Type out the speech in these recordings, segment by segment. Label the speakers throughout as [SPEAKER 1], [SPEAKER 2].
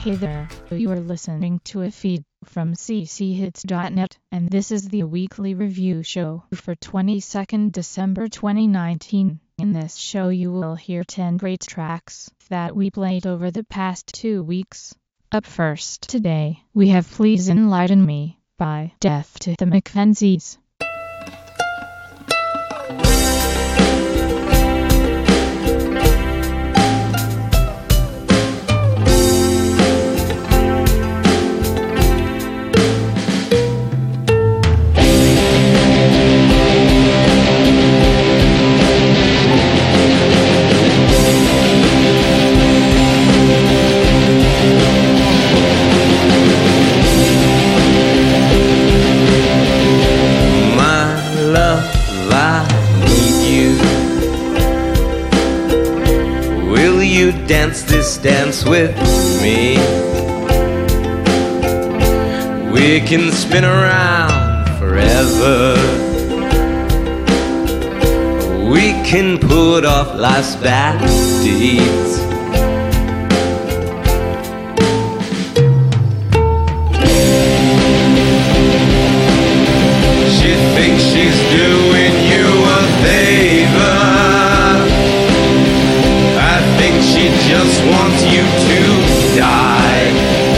[SPEAKER 1] Hey there, you are listening to a feed from cchits.net, and this is the weekly review show for 22nd December 2019. In this show you will hear 10 great tracks that we played over the past 2 weeks. Up first today, we have Please Enlighten Me by Death to the Mackenzies.
[SPEAKER 2] Dance this dance with me. We can spin around forever. We can put off life's bad deeds. She thinks she's doing you a favor. She just wants you to die,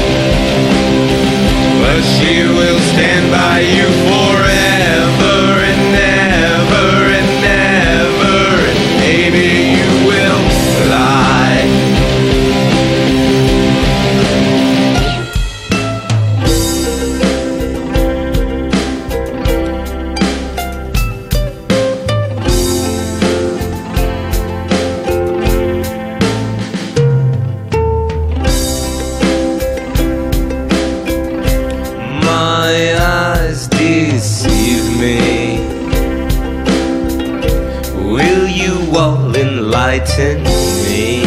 [SPEAKER 2] but she will stand by you forever and ever and ever, and maybe you will lie. Enlighten me.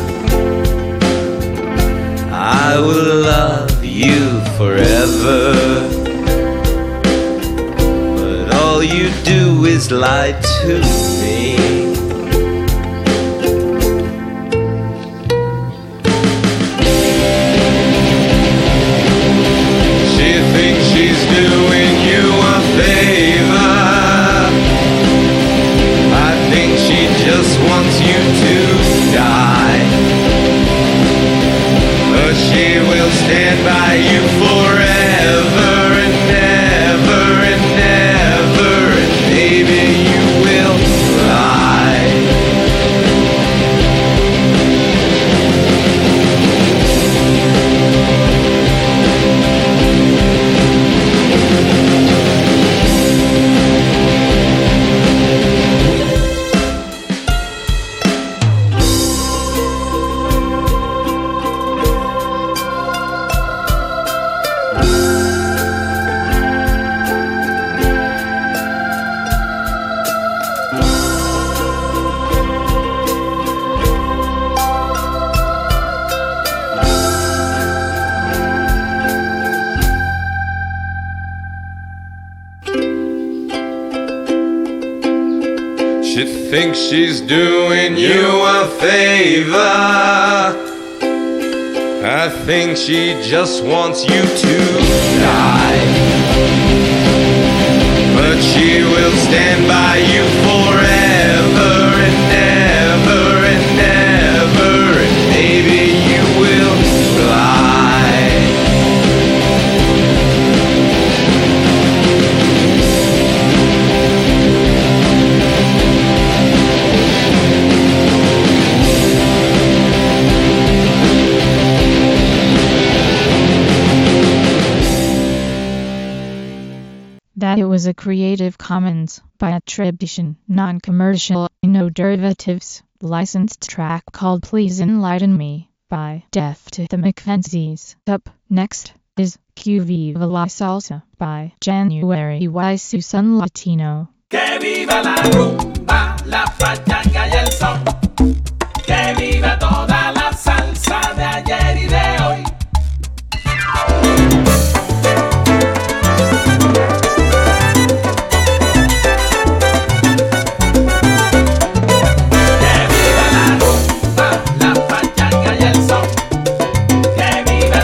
[SPEAKER 2] I will love you forever, but all you do is lie to me. She thinks she's doing you a favor. I think she just wants you to die, but she will stand by you forever and ever and ever, and maybe you will lie. She thinks she's doing you a favor. I think she just wants you to die, but she will stand by you forever and ever and ever, and maybe you will fly.
[SPEAKER 1] That it was a Creative Commons by attribution, non-commercial, no derivatives, licensed track called Please Enlighten Me by Death to the Mackenzies. Up next is Que Viva la Salsa by January y Susan Latino.
[SPEAKER 3] Que viva la rumba, la pachanga y el son. Que viva toda la salsa de ayer y de hoy. Que viva la rumba, la pachanga y el son. Que viva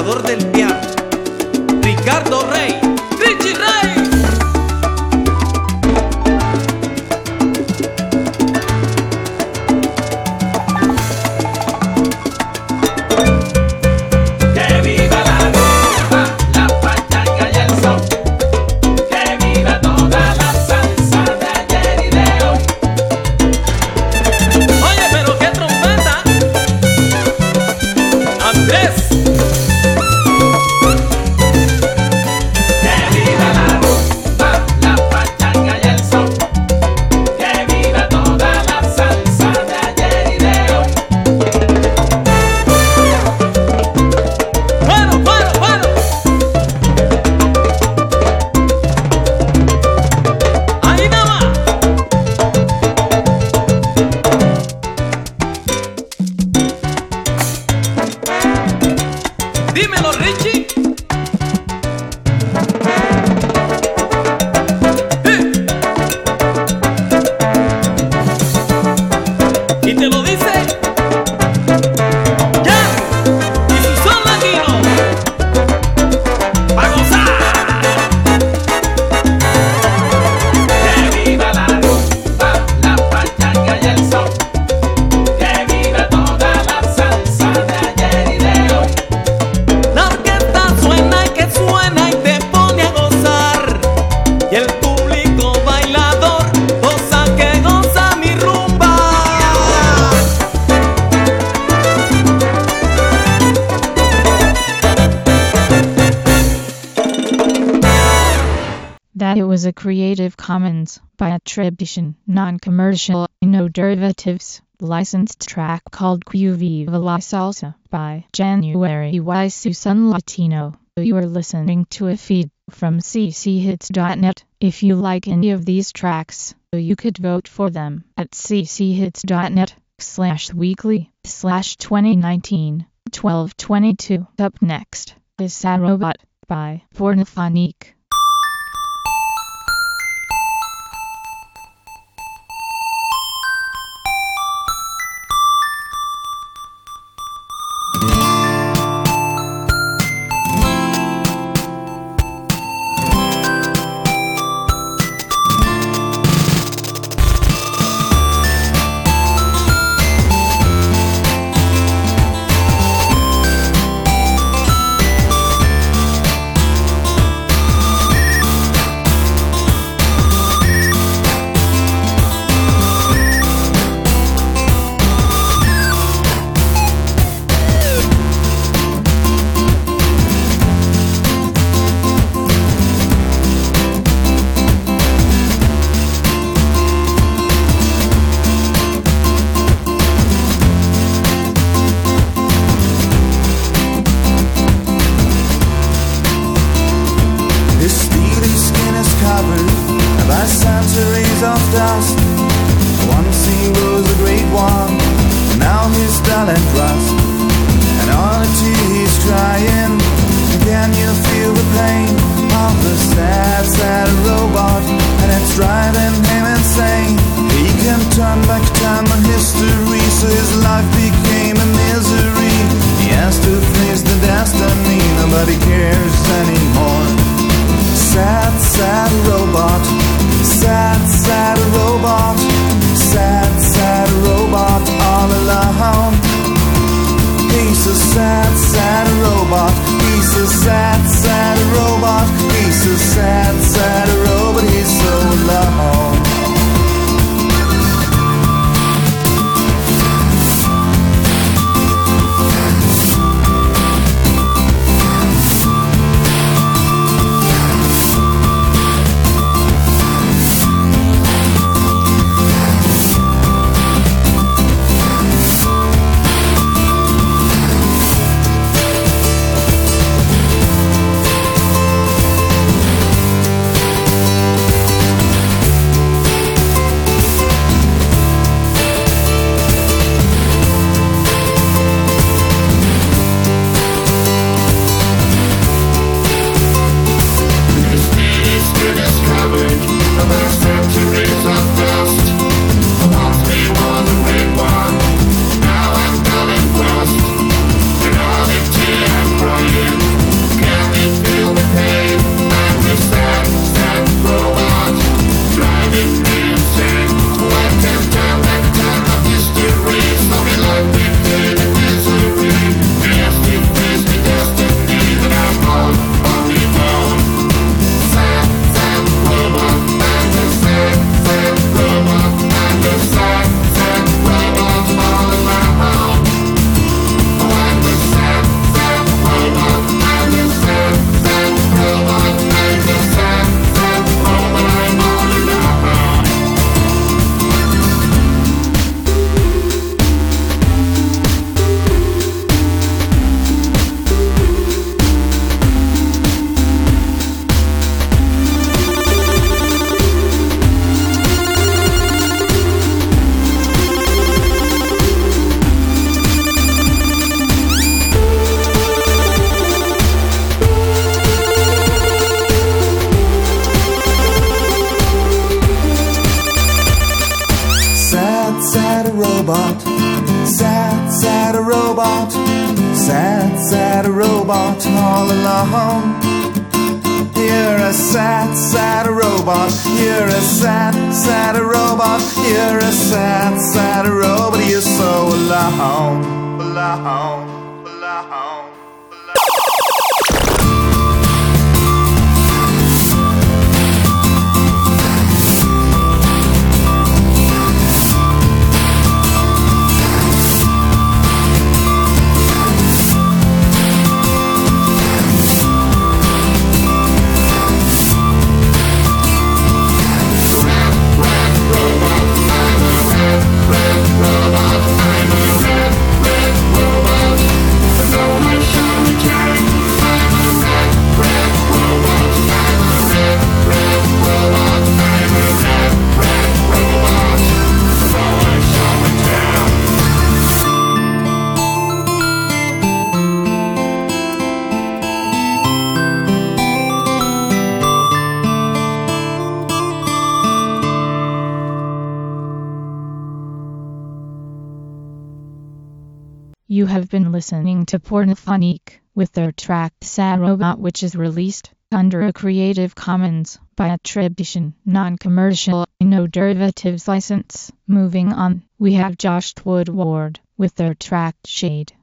[SPEAKER 4] embajador del piano, Ricardo Rey, Richie Rey.
[SPEAKER 3] Que viva la rumba, la pachanga y el son. Que viva toda la salsa de ayer y de hoy.
[SPEAKER 4] Oye, pero qué trompeta, Andrés.
[SPEAKER 3] Que viva la rumba, la pachanga y el son. Que viva toda la salsa de ayer y de hoy.
[SPEAKER 4] Bueno, bueno, bueno. Ahí nada más. Dímelo, Richie. Y te lo dice ya y su son latino pa' gozar.
[SPEAKER 3] Que viva la rumba, la pachanga y el son. Que viva toda la salsa de ayer y de hoy.
[SPEAKER 4] La orquesta suena y que suena y te pone a gozar. Y el público bailador goza que goza mi rumba.
[SPEAKER 1] That it was a Creative Commons by attribution, non-commercial, no derivatives, licensed track called Que Viva la Salsa by January Y Susan Latino. You are listening to a feed from cchits.net. If you like any of these tracks, you could vote for them at cchits.net/weekly/2019-1222. Up next is Sad Robot by Pornophonique.
[SPEAKER 5] His steely skin is covered by centuries of dust. Once he was a great one, now he's dull and rust. And honestly he's crying. Can you feel the pain of the sad, sad robot? And it's driving him insane. He can turn back time and history, so his life became a misery. He has to face the destiny, nobody cares anymore. Sad, sad robot. Sad, sad robot. Sad, sad robot all alone. He's a sad, sad robot. He's a sad, sad robot. He's a sad, sad robot. He's so alone. sad, sad robot all alone. You're a sad, sad robot. You're a sad, sad robot. You're a sad, sad robot. You're so alone, alone, alone.
[SPEAKER 1] You have been listening to Pornophonique with their track Sad Robot, which is released under a Creative Commons by attribution, non-commercial, no derivatives license. Moving on, we have Josh Woodward with their track Shade.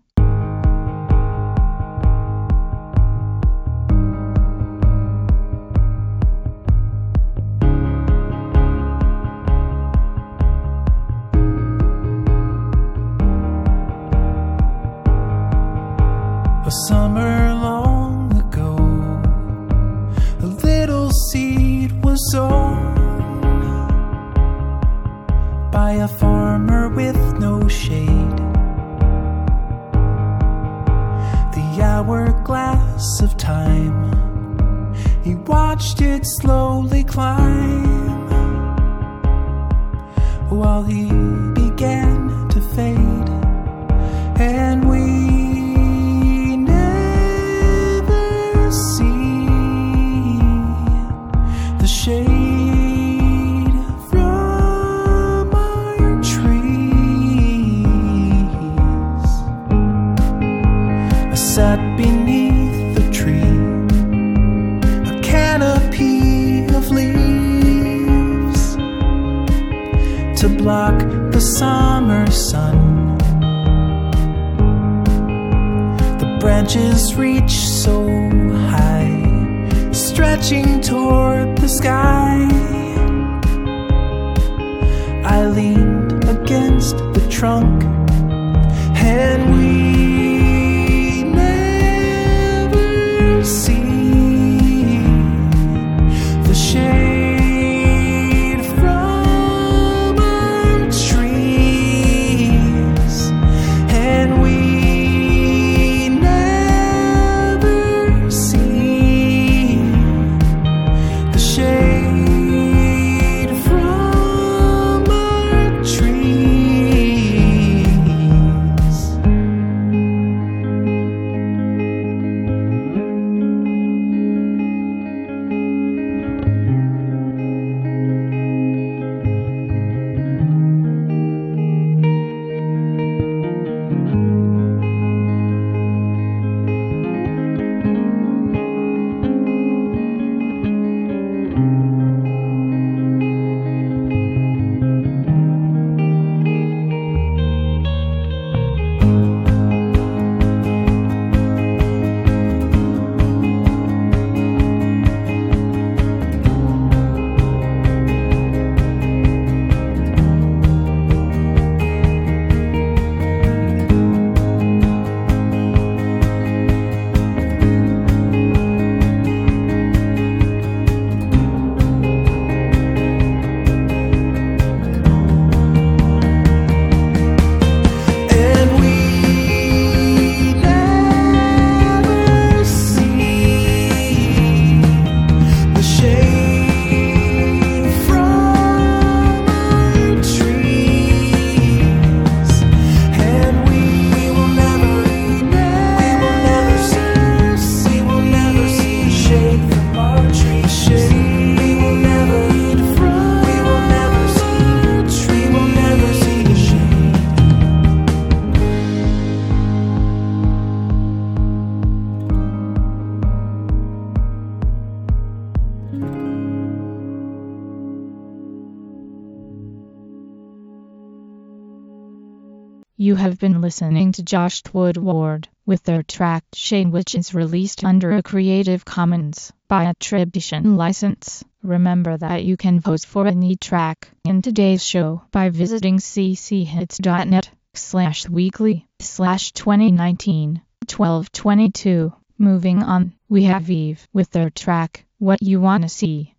[SPEAKER 6] A summer long ago, a little seed was sown by a farmer with no shade. The hourglass of time, he watched it slowly climb while he began to fade, and we shade from our trees. I sat beneath the tree, a canopy of leaves to block the summer sun. The branches reach so high, stretching toward the sky. I leaned against the trunk, and we never see the shade from our trees, and we never see shade from our trees.
[SPEAKER 1] You have been listening to Josh Woodward with their track Shane, which is released under a Creative Commons by attribution license. Remember that you can vote for any track in today's show by visiting cchits.net/weekly/2019-1222. Moving on, we have Eve with their track What You Wanna See.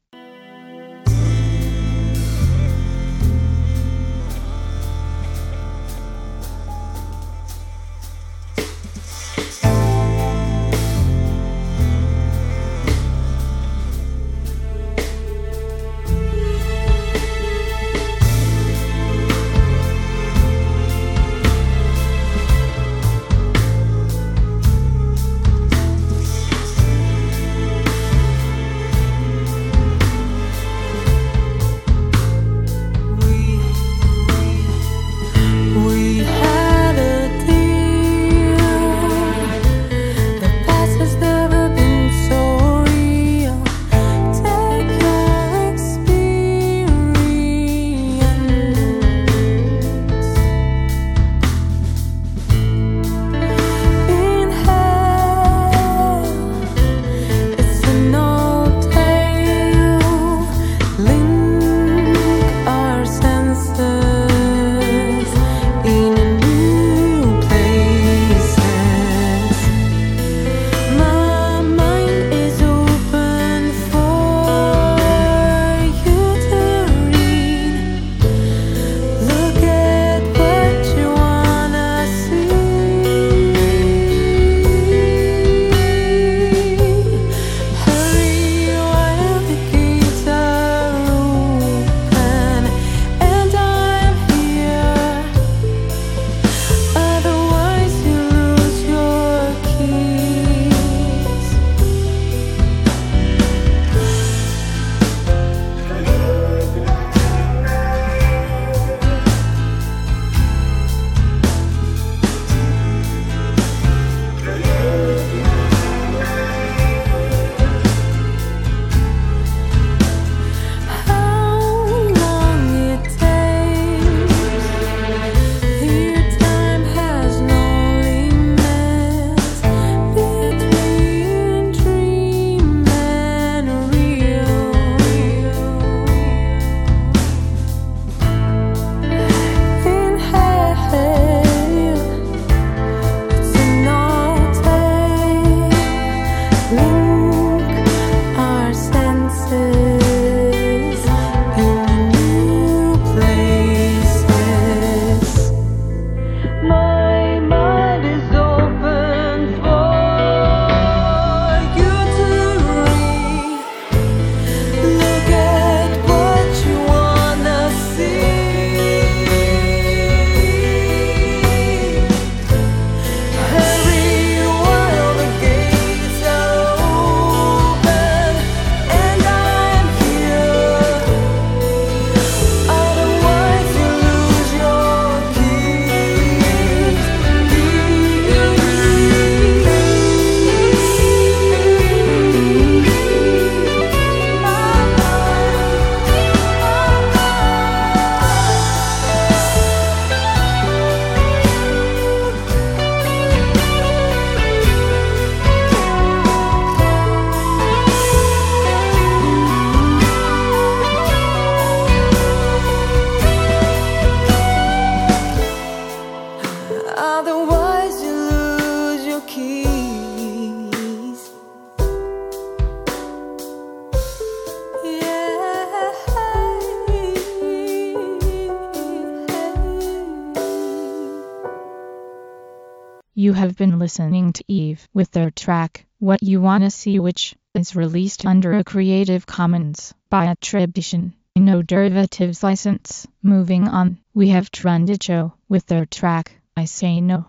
[SPEAKER 1] You have been listening to Eve with their track, What You Wanna See, which is released under a Creative Commons by attribution, no derivatives license. Moving on, we have Trundicho with their track, I Say No.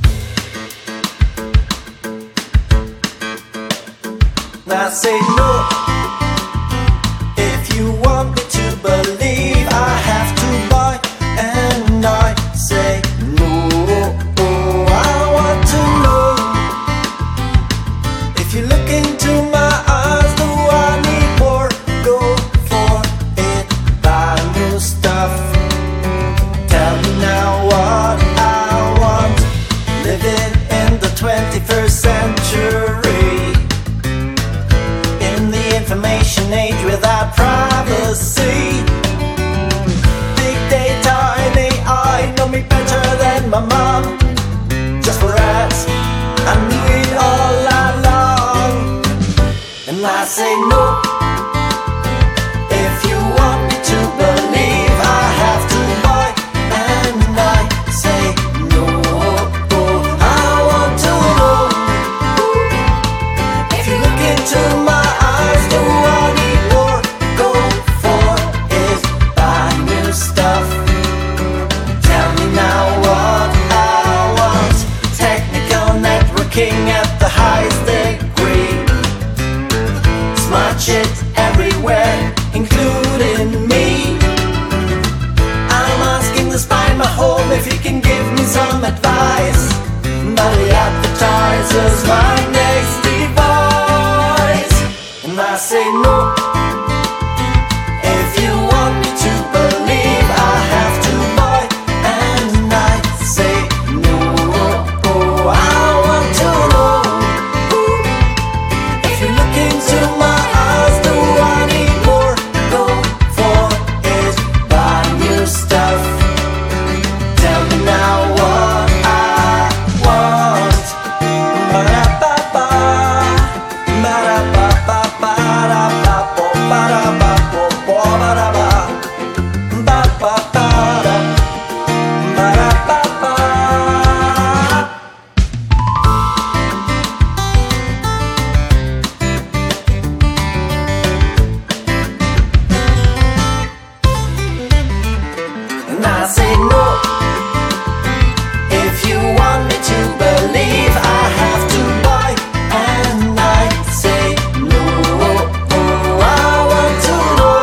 [SPEAKER 7] I say no. If you want me to believe, I have to buy, and I say no. I want to know. If you look into my eyes, do I need more? Go for it, buy new stuff. Tell me now what I 21st century. In the information age without privacy. Big data and AI know me better than my mom. Just for ads, I knew it all along. And I say no. If you want me to believe, I have to buy. And I say no. I want to know. If you look into my eyes, do I need more? Go for is buy new stuff. Tell me now what I want. Technical networking at the highest degree. Smart shit everywhere, including me. I'm asking the spy in my home if he can give me some advice. But he advertises my next device. And I say no. If you want me to believe, I have to buy. And I say no. I want to know. If you look into my eyes, do I need more? Go for it, buy new stuff. Tell me now what I want. Ba-da-ba-ba, ba-da-ba-ba, ba-da-ba-bo, ba-da-ba-bo, ba-da-ba, ba-ba-ba-da, ba-da-ba-ba. And I say no. If you want me to believe, I have to buy. And I say no. I want to know.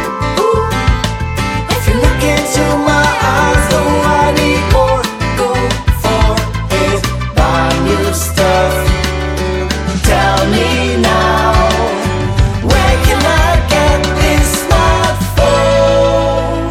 [SPEAKER 7] If you look into my eyes, do I need more? Go for it, buy new stuff. Tell me now, where can I get this smartphone?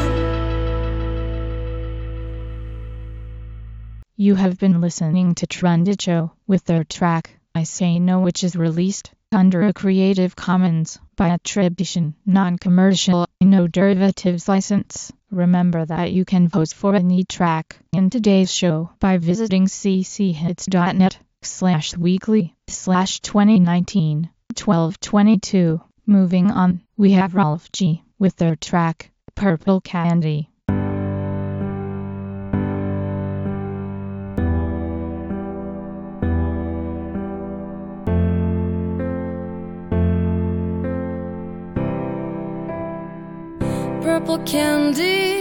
[SPEAKER 1] You have been listening to Trended Show with their track, I Say No, which is released under a Creative Commons by attribution, non-commercial, no derivatives license. Remember that you can vote for any track in today's show by visiting cchits.net/weekly/2019-1222. Moving on, we have Rolf G with their track, Purple Candy.
[SPEAKER 8] Purple candy,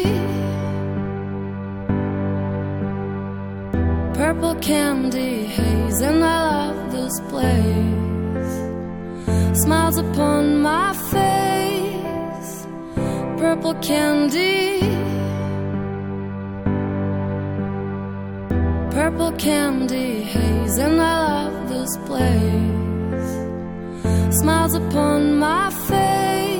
[SPEAKER 8] purple candy haze, and I love this place. Smiles upon my face, purple candy, purple candy haze, and I love this place. Smiles upon my face.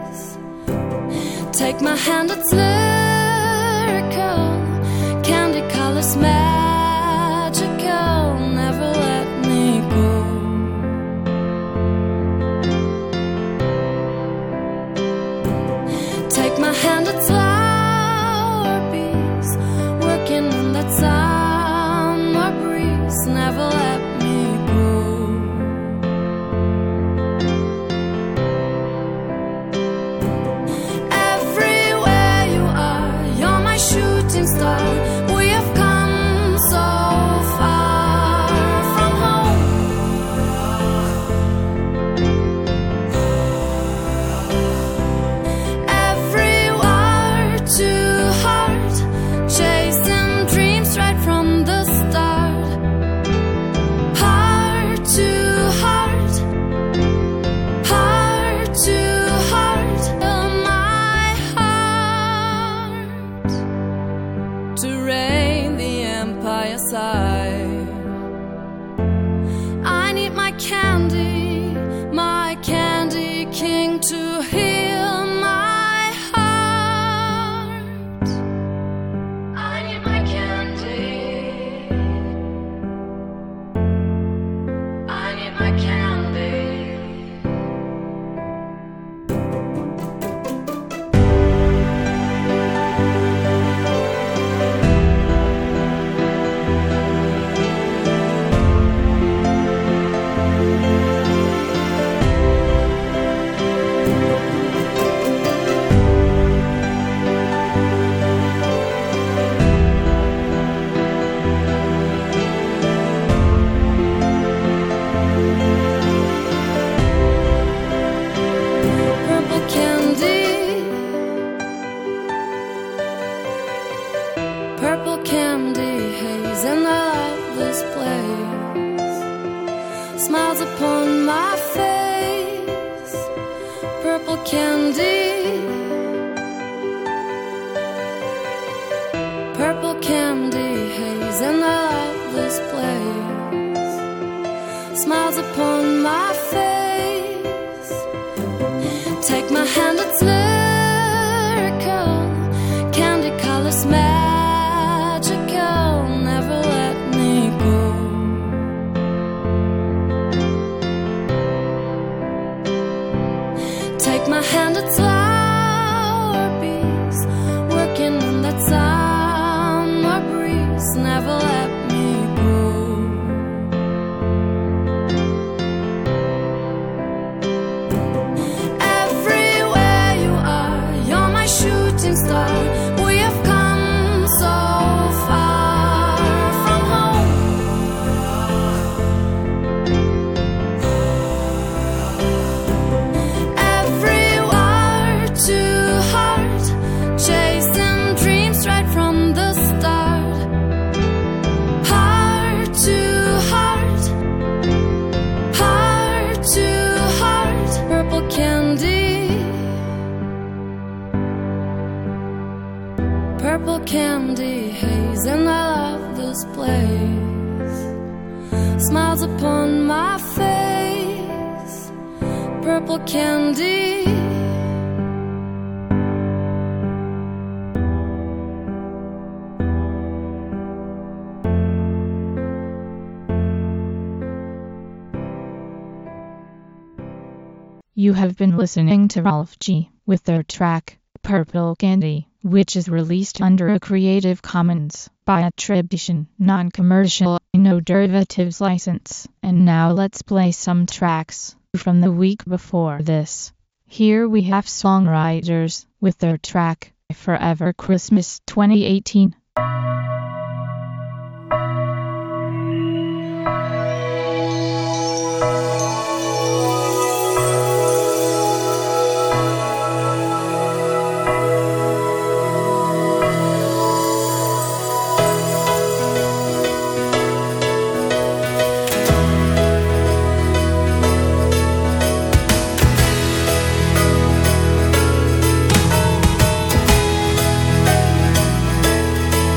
[SPEAKER 8] Take my hand, it's lyrical. Candy colors magical. Never let me go. Take my hand, it's flower bees. Working in that summer breeze. Never let me go. Shooting star, we have come so far from home. Everywhere to heart, chasing dreams right from the start. Heart to heart, heart to heart, my heart to reign the empire side. I need my candy king to heal my heart. I need my candy. my candy. Purple candy, purple candy haze, and I love this place. Smiles upon my face, purple candy, purple candy haze, and I love this place. Smiles upon my face. Take my hand, it's lyrical. Candy colors magical. Never let me go. Take my hand, it's flower bees. Working in that summer breeze. Never let me go. Everywhere you are, you're my shooting star. We have come so far from home. Everywhere to heart, chasing dreams right from the start. Heart to heart, heart to heart. Purple candy, purple candy haze, and I love this place. Smiles upon my face, purple candy.
[SPEAKER 1] You have been listening to Ralph G with their track, Purple Candy, which is released under a Creative Commons by attribution, non-commercial, no derivatives license. And now let's play some tracks from the week before this. Here we have Songwriters with their track, Forever Christmas 2018.
[SPEAKER 8] Purple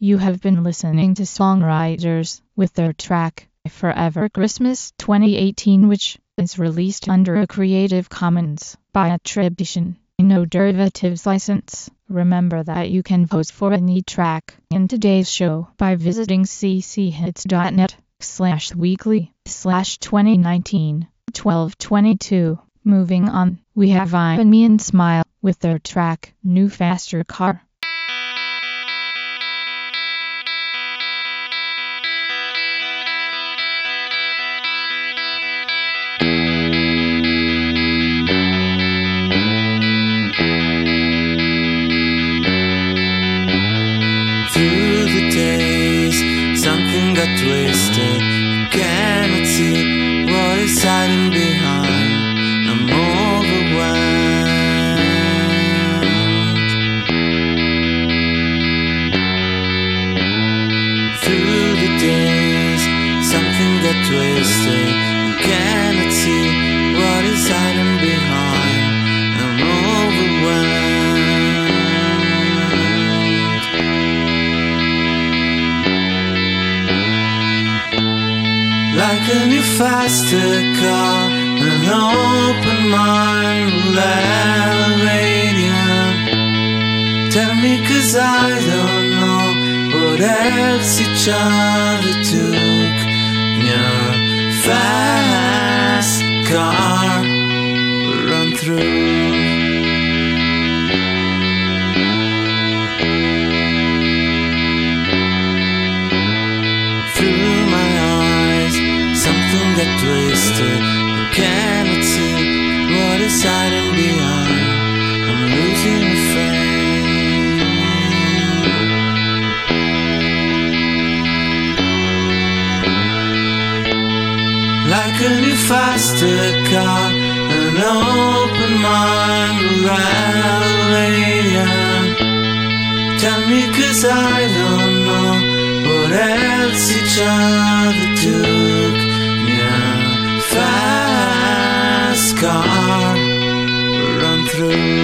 [SPEAKER 1] You have been listening to Songwriters with their track Forever Christmas 2018, which is released under a Creative Commons by attribution, no derivatives license. Remember that you can vote for any track in today's show by visiting cchits.net/weekly/2019-1222. Moving on, we have Ivan Me and Smile with their track New Faster Car.
[SPEAKER 5] Something got twisted, cannot see what is hiding behind. I'm overwhelmed. Through the days, something got twisted, cannot see what is hiding behind. I'm overwhelmed. Like a new faster car, an open mind will elevate you. Tell me 'cause I don't know what else each other took. Your fast car will run through. Something got twisted, I cannot see what is hiding behind. I'm losing a friend. Like a new faster car, an open mind will elevate you. Tell me 'cause I don't know what else each other took. Fast car run through.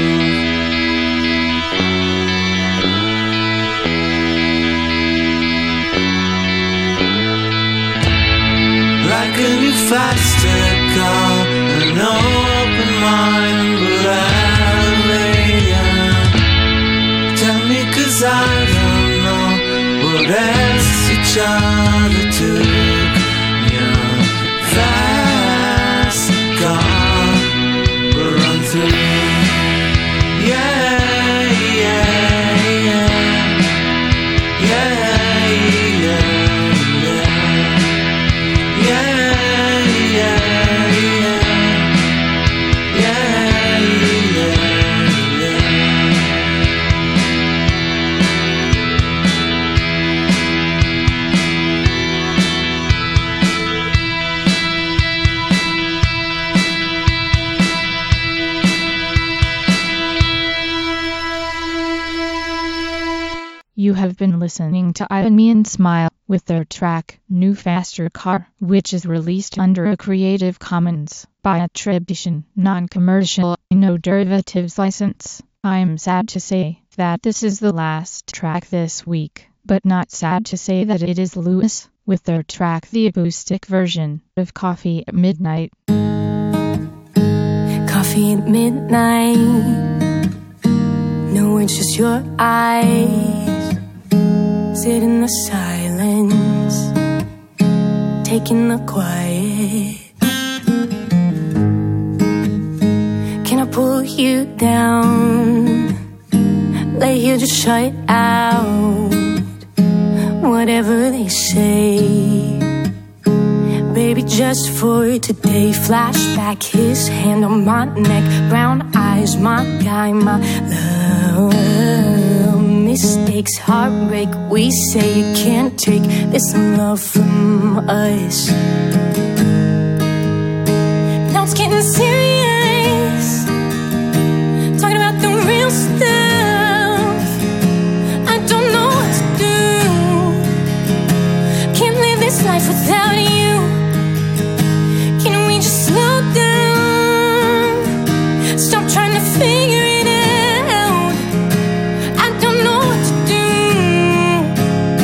[SPEAKER 5] Like a new faster car, an open mind will elevate you. Tell me 'cause I don't know what else each other took. Fast car will run through. Yeah, yeah, yeah. Yeah, yeah, yeah. Yeah, yeah, yeah. Yeah, yeah, yeah.
[SPEAKER 1] You have been listening to Ivan Me and Smile with their track New Faster Car, which is released under a Creative Commons by attribution, non-commercial, no derivatives license. I'm sad to say that this is the last track this week, but not sad to say that it is Lewis with their track the acoustic version of Coffee at Midnight.
[SPEAKER 8] Coffee at midnight. No, it's just your eyes. Sit in the silence, taking the quiet. Can I pull you down? Lay here, just shut out whatever they say. Baby, just for today. Flashback, his hand on my neck. Brown eyes, my guy, my love. Mistakes, heartbreak. We say you can't take this love from us. Now it's getting serious. Talking about the real stuff. I don't know what to do. Can't live this life without you. Can we just slow down? Stop trying to figure it out. I don't know what to do.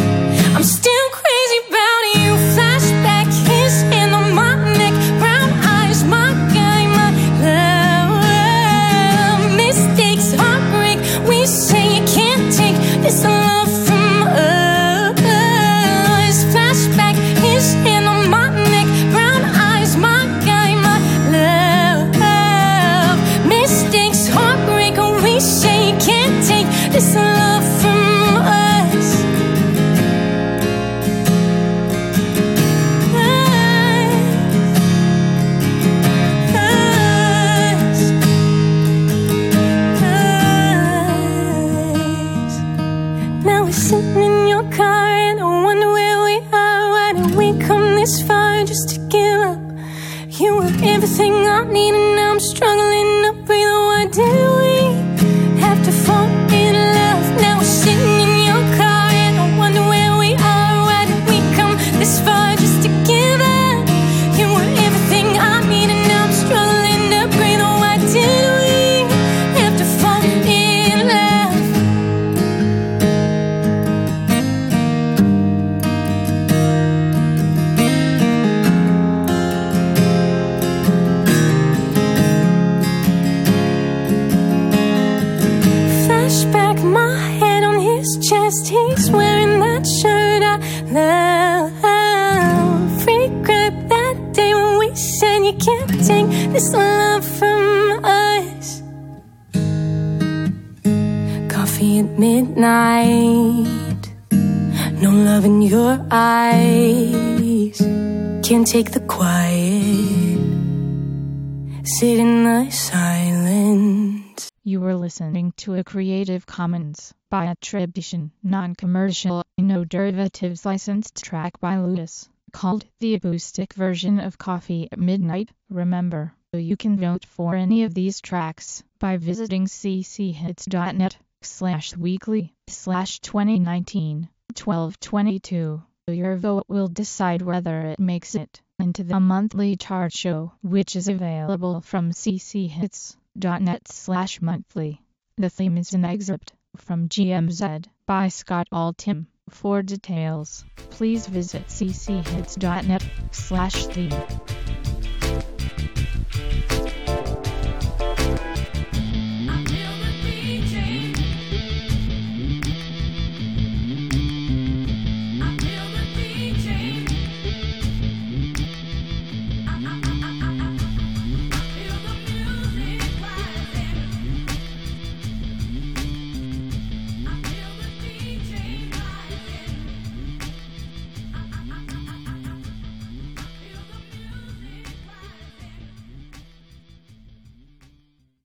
[SPEAKER 8] fall in love. Now we're sitting in your car, and I wonder where we are. Why did we come this far just to give up? You were everything I need, and now I'm struggling to breathe. Oh, why did we have to fall in love? Flashback, my head on his chest. He's wearing that shirt I love. Regret that day when we said you can't take this love from us. Coffee at midnight, no love in your eyes. Can't take the quiet, sit in the silence.
[SPEAKER 1] You were listening to a Creative Commons by attribution, non-commercial, no derivatives licensed track by Ludus, called the acoustic version of Coffee at Midnight. Remember, you can vote for any of these tracks by visiting ccheats.net/weekly/2019-1222. Your vote will decide whether it makes it into the monthly chart show, which is available from ccheats.net/monthly. The theme is an excerpt from GMZ by Scott Altham. For details, please visit ccheats.net/theme.